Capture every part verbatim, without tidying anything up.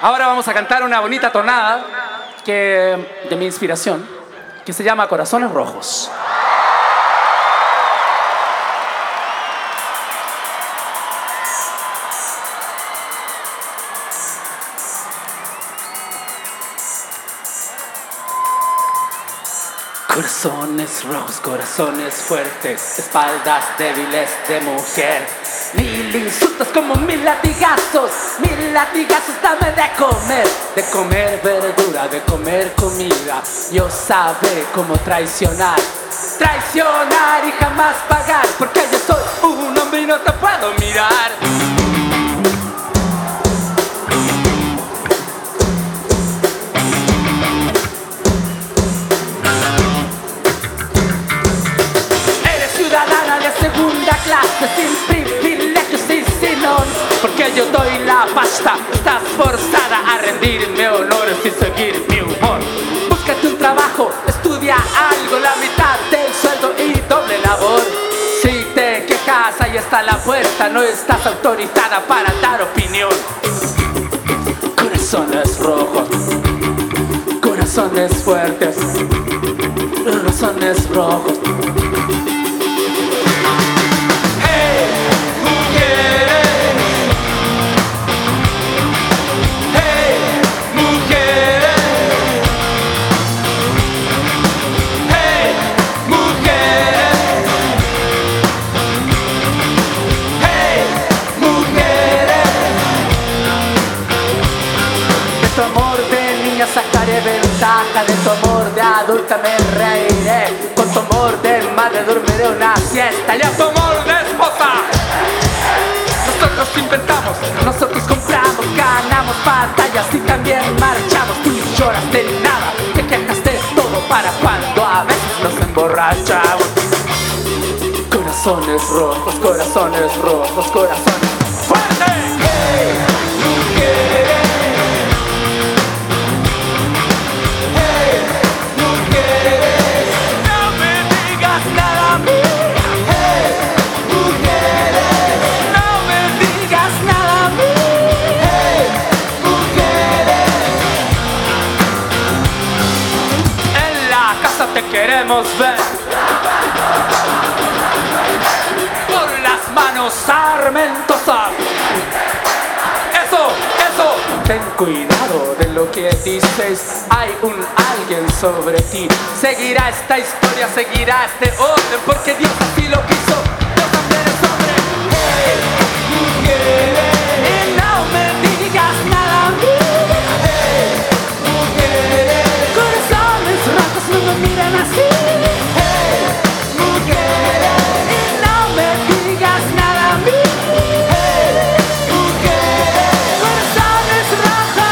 Ahora vamos a cantar una bonita tonada que, de mi inspiración, que se llama Corazones Rojos. Corazones rojos, corazones fuertes, espaldas débiles de mujer. Mil insultos como mil latigazos, mil latigazos dame de comer. De comer verdura, de comer comida. Yo sabré cómo traicionar, traicionar y jamás pagar, porque yo soy un hombre y no te puedo mirar. Sin privilegios y sin honor, porque yo doy la pasta. Estás forzada a rendirme honores y seguir mi humor. Búscate un trabajo, estudia algo, la mitad del sueldo y doble labor. Si te quejas, ahí está la puerta, no estás autorizada para dar opinión. Corazones rojos, corazones fuertes, corazones rojos. Sacaré ventaja de tu amor de adulta, me reiré. Con tu amor de madre dormiré una siesta. Y a tu amor de esposa nosotros inventamos, nosotros compramos, ganamos batallas y también marchamos. Tú lloras de nada, te quejas de todo para cuando a veces nos emborrachamos. Corazones rojos, corazones rojos, corazones fuertes. Hey, mujeres. Te queremos ver con las manos armentosas. Eso, eso. Ten cuidado de lo que dices. Hay un alguien sobre ti. Seguirá esta historia, seguirá este orden, porque Dios así lo quiso. Dios también es hombre. Hey, mujeres, y no me digas nada a mí. Hey, mujeres, corazones rojos no me miran así. Hey, mujeres, y no me digas nada a mí. Hey, mujeres, corazones rojos.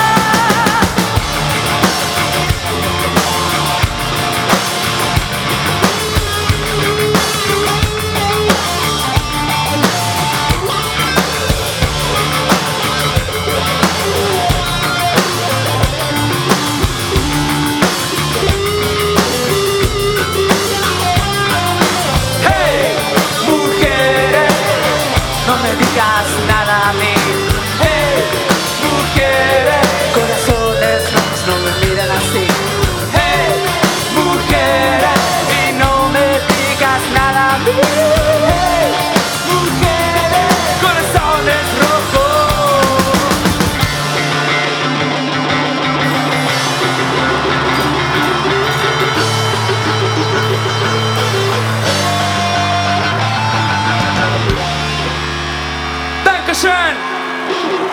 No me digas nada a mí. Hey, mujeres, corazones rojos no me miran así. Hey, mujeres, y no me digas nada a mí. Hey, mujeres, corazones rojos. Dankeschön!